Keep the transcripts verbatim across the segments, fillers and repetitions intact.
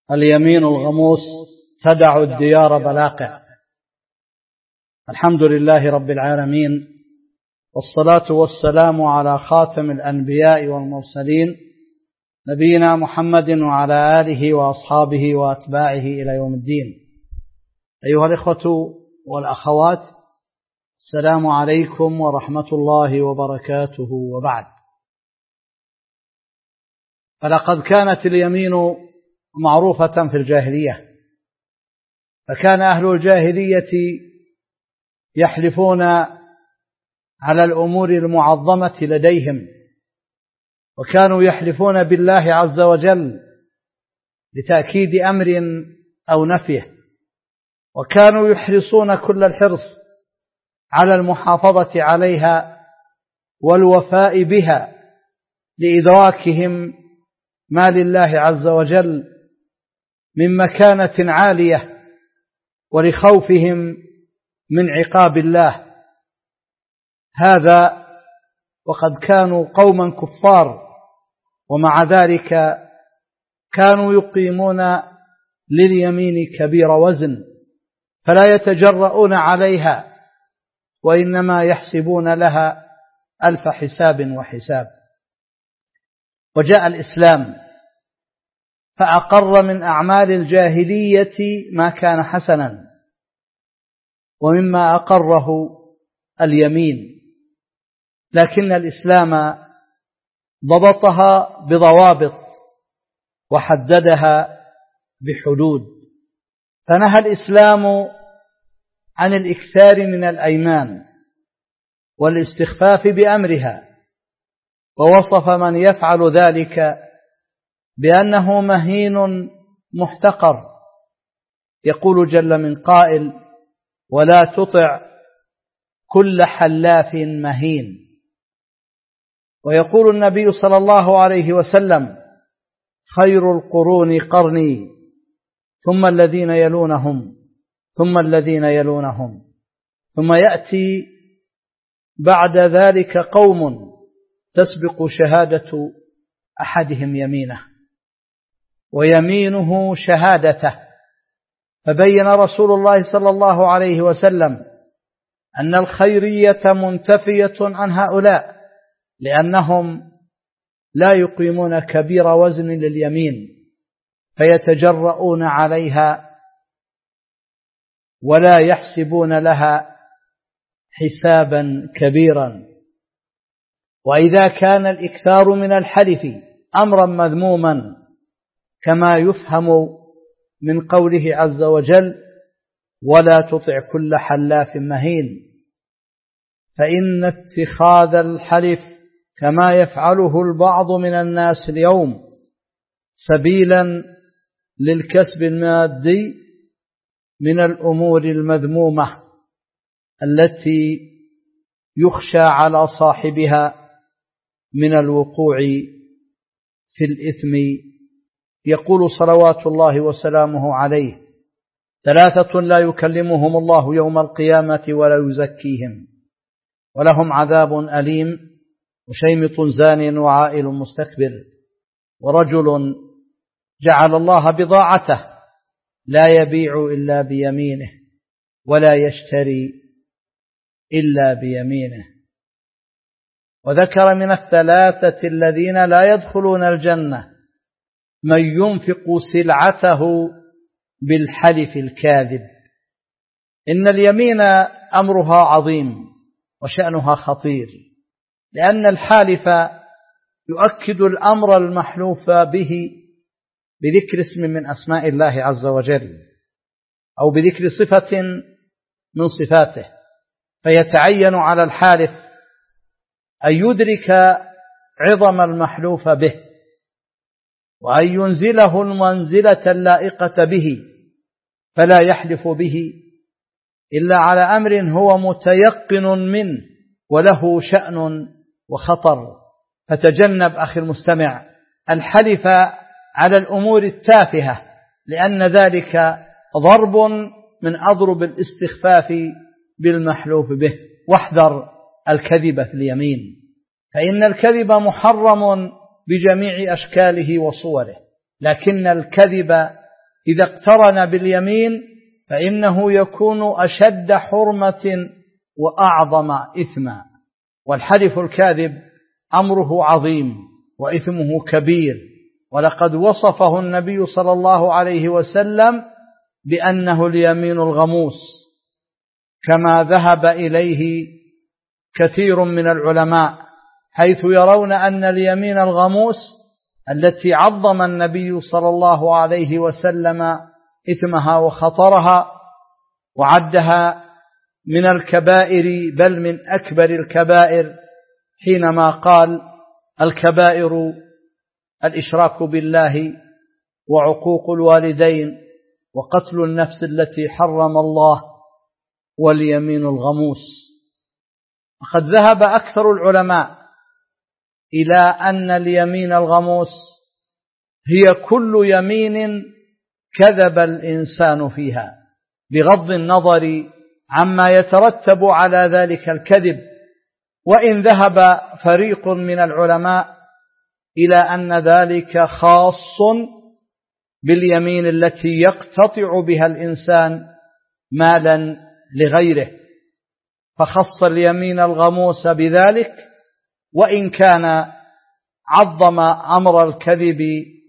اليمين الغموس تدع الديار بلاقع. الحمد لله رب العالمين، والصلاة والسلام على خاتم الأنبياء والمرسلين نبينا محمد وعلى آله وأصحابه وأتباعه إلى يوم الدين. أيها الإخوة والأخوات، السلام عليكم ورحمة الله وبركاته. وبعد، فلقد كانت اليمين معروفة في الجاهلية، فكان أهل الجاهلية يحلفون على الأمور المعظمة لديهم، وكانوا يحلفون بالله عز وجل لتأكيد أمر أو نفيه، وكانوا يحرصون كل الحرص على المحافظة عليها والوفاء بها لإدراكهم ما لله عز وجل من مكانة عالية، ولخوفهم من عقاب الله. هذا وقد كانوا قوما كفار، ومع ذلك كانوا يقيمون لليمين كبير وزن، فلا يتجرؤون عليها، وإنما يحسبون لها ألف حساب وحساب. وجاء الإسلام فأقر من أعمال الجاهلية ما كان حسنا، ومما أقره اليمين، لكن الإسلام ضبطها بضوابط وحددها بحدود. فنهى الإسلام عن الإكثار من الأيمان والاستخفاف بأمرها، ووصف من يفعل ذلك بأنه مهين محتقر. يقول جل من قائل: ولا تطع كل حلاف مهين. ويقول النبي صلى الله عليه وسلم: خير القرون قرني، ثم الذين يلونهم، ثم الذين يلونهم، ثم يأتي بعد ذلك قوم تسبق شهادة أحدهم يمينه ويمينه شهادته. فبين رسول الله صلى الله عليه وسلم أن الخيرية منتفية عن هؤلاء، لأنهم لا يقيمون كبير وزن لليمين فيتجرؤون عليها ولا يحسبون لها حسابا كبيرا. وإذا كان الإكثار من الحلف أمرا مذموما كما يفهم من قوله عز وجل: ولا تطع كل حلاف مهين، فإن اتخاذ الحلف كما يفعله البعض من الناس اليوم سبيلا للكسب المادي من الأمور المذمومة التي يخشى على صاحبها من الوقوع في الإثم. يقول صلوات الله وسلامه عليه: ثلاثة لا يكلمهم الله يوم القيامة ولا يزكيهم، ولهم عذاب أليم: وشيمط زان وعائل مستكبر، ورجل جعل الله بضاعته لا يبيع إلا بيمينه ولا يشتري إلا بيمينه. وذكر من الثلاثة الذين لا يدخلون الجنة من ينفق سلعته بالحلف الكاذب. إن اليمين أمرها عظيم وشأنها خطير، لأن الحالف يؤكد الأمر المحلوف به بذكر اسم من أسماء الله عز وجل أو بذكر صفة من صفاته، فيتعين على الحالف أن يدرك عظم المحلوف به، وأن ينزله المنزلة اللائقة به، فلا يحلف به إلا على أمر هو متيقن منه وله شأن وخطر. فتجنب أخي المستمع الحلف على الأمور التافهة، لأن ذلك ضرب من أضرب الاستخفاف بالمحلوف به. واحذر الكذب في اليمين، فإن الكذب محرم بجميع أشكاله وصوره، لكن الكذب إذا اقترن باليمين فإنه يكون أشد حرمة وأعظم إثما. والحلف الكاذب أمره عظيم وإثمه كبير، ولقد وصفه النبي صلى الله عليه وسلم بأنه اليمين الغموس، كما ذهب إليه كثير من العلماء، حيث يرون أن اليمين الغموس التي عظم النبي صلى الله عليه وسلم إثمها وخطرها وعدها من الكبائر بل من أكبر الكبائر، حينما قال: الكبائر الإشراك بالله وعقوق الوالدين وقتل النفس التي حرم الله واليمين الغموس. وقد ذهب أكثر العلماء إلى أن اليمين الغموس هي كل يمين كذب الإنسان فيها، بغض النظر عما يترتب على ذلك الكذب. وإن ذهب فريق من العلماء إلى أن ذلك خاص باليمين التي يقتطع بها الإنسان مالا لغيره، فخص اليمين الغموس بذلك، وإن كان عظم أمر الكذب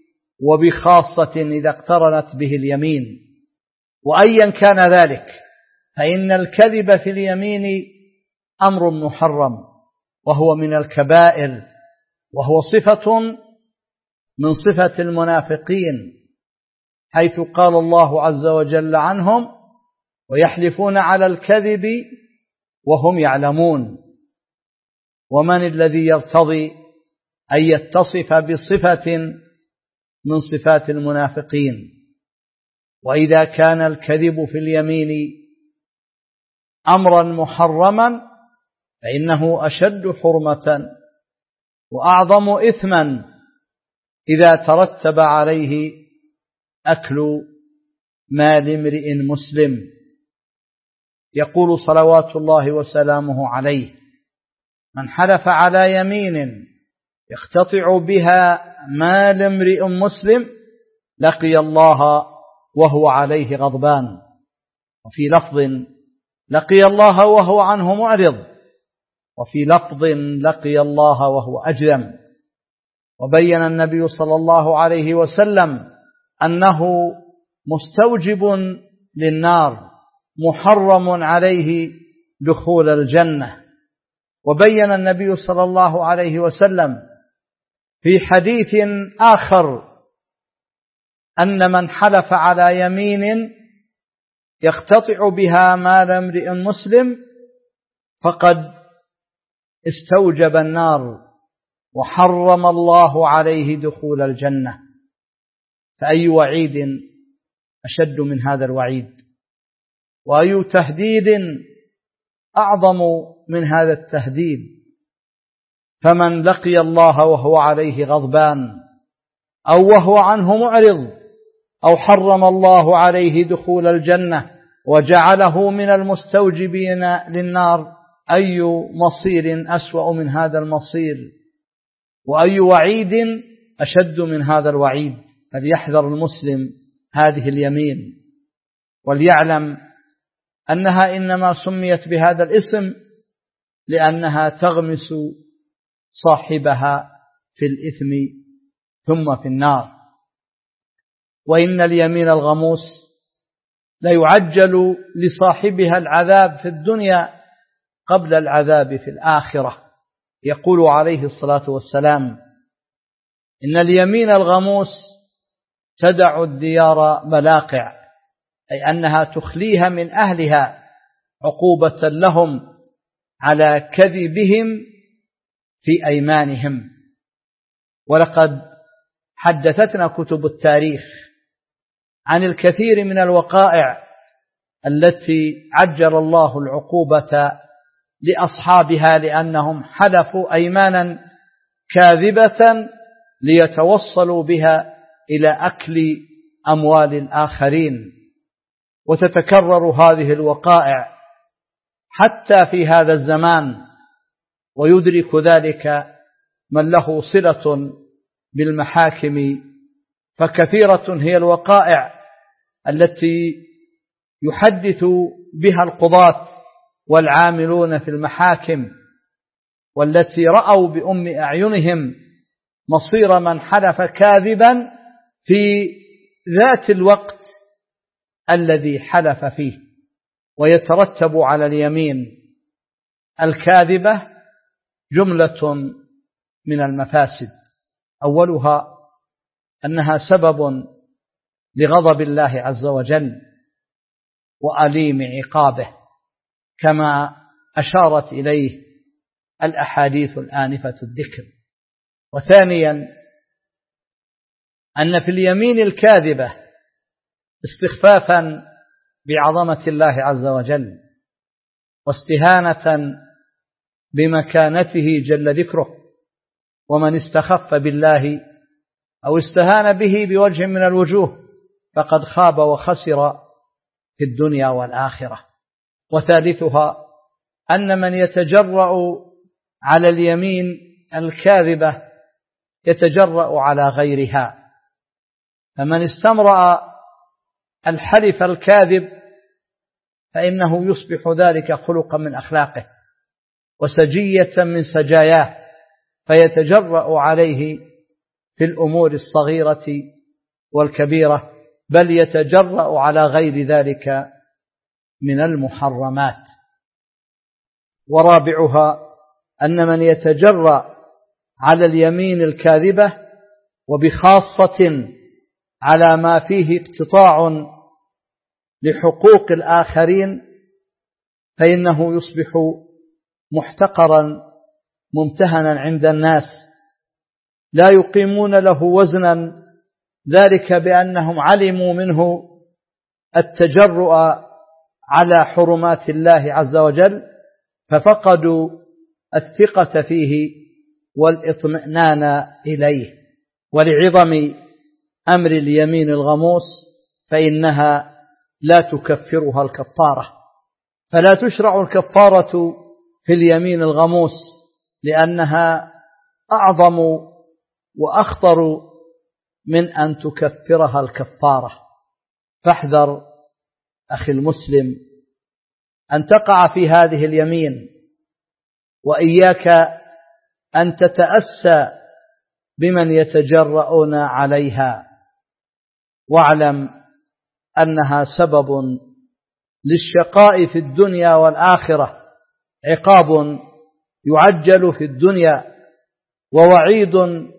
وبخاصة إذا اقترنت به اليمين. وأيا كان ذلك فإن الكذب في اليمين أمر محرم، وهو من الكبائر، وهو صفة من صفة المنافقين، حيث قال الله عز وجل عنهم: ويحلفون على الكذب وهم يعلمون. ومن الذي يرتضي أن يتصف بصفة من صفات المنافقين؟ وإذا كان الكذب في اليمين أمرا محرما فإنه أشد حرمة وأعظم إثما إذا ترتب عليه أكل مال امرئ مسلم. يقول صلوات الله وسلامه عليه: من حلف على يمين يقتطع بها مال امرئ مسلم لقي الله وهو عليه غضبان. وفي لفظ: لقي الله وهو عنه معرض. وفي لفظ: لقي الله وهو أجرم. وبين النبي صلى الله عليه وسلم أنه مستوجب للنار، محرم عليه دخول الجنة. وبين النبي صلى الله عليه وسلم في حديث آخر أن من حلف على يمين يقتطع بها مال امرئ مسلم فقد استوجب النار وحرم الله عليه دخول الجنة. فأي وعيد أشد من هذا الوعيد؟ وأي تهديد أعظم من هذا التهديد؟ فمن لقي الله وهو عليه غضبان، أو وهو عنه معرض، أو حرم الله عليه دخول الجنة وجعله من المستوجبين للنار، أي مصير أسوأ من هذا المصير؟ وأي وعيد أشد من هذا الوعيد؟ فليحذر المسلم هذه اليمين، وليعلم أنها إنما سميت بهذا الاسم لأنها تغمس صاحبها في الإثم ثم في النار. وإن اليمين الغموس لا يعجل لصاحبها العذاب في الدنيا قبل العذاب في الآخرة. يقول عليه الصلاة والسلام: إن اليمين الغموس تدع الديار ملاقع، أي أنها تخليها من أهلها عقوبة لهم على كذبهم في أيمانهم. ولقد حدثتنا كتب التاريخ عن الكثير من الوقائع التي عجل الله العقوبة لأصحابها لأنهم حلفوا أيمانا كاذبة ليتوصلوا بها إلى أكل أموال الآخرين. وتتكرر هذه الوقائع حتى في هذا الزمان، ويدرك ذلك من له صلة بالمحاكم، فكثيرة هي الوقائع التي يحدث بها القضاة والعاملون في المحاكم، والتي رأوا بأم أعينهم مصير من حلف كاذبا في ذات الوقت الذي حلف فيه. ويترتب على اليمين الكاذبة جملة من المفاسد، أولها أنها سبب لغضب الله عز وجل وأليم عقابه، كما أشارت إليه الأحاديث الآنفة الذكر. وثانيا أن في اليمين الكاذبة استخفافا بعظمة الله عز وجل، واستهانة بمكانته جل ذكره، ومن استخف بالله أو استهان به بوجه من الوجوه فقد خاب وخسر في الدنيا والآخرة. وثالثها أن من يتجرأ على اليمين الكاذبة يتجرأ على غيرها، فمن استمرأ الحلف الكاذب فإنه يصبح ذلك خلقا من أخلاقه وسجية من سجاياه، فيتجرأ عليه في الأمور الصغيرة والكبيرة، بل يتجرأ على غير ذلك من المحرمات. ورابعها أن من يتجرأ على اليمين الكاذبة وبخاصة على ما فيه اقتطاع لحقوق الآخرين فإنه يصبح محتقرا ممتهنا عند الناس، لا يقيمون له وزنا، ذلك بأنهم علموا منه التجرؤ على حرمات الله عز وجل، ففقدوا الثقة فيه والاطمئنان إليه. ولعظم أمر اليمين الغموس فإنها لا تكفرها الكفارة، فلا تشرع الكفارة في اليمين الغموس لأنها أعظم وأخطر من أن تكفرها الكفارة. فاحذر أخي المسلم أن تقع في هذه اليمين، وإياك أن تتأسى بمن يتجرؤون عليها، واعلم أنها سبب للشقاء في الدنيا والآخرة، عقاب يعجل في الدنيا ووعيد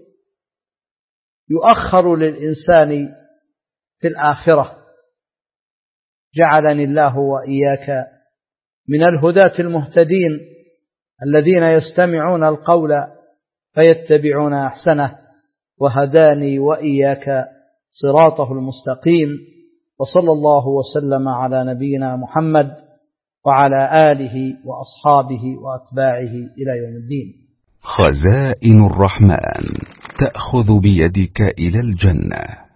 يؤخر للإنسان في الآخرة. جعلني الله وإياك من الهداة المهتدين الذين يستمعون القول فيتبعون أحسنه، وهداني وإياك صراطه المستقيم. وصلى الله وسلم على نبينا محمد وعلى آله وأصحابه وأتباعه إلى يوم الدين. خزائن الرحمن تأخذ بيدك إلى الجنة.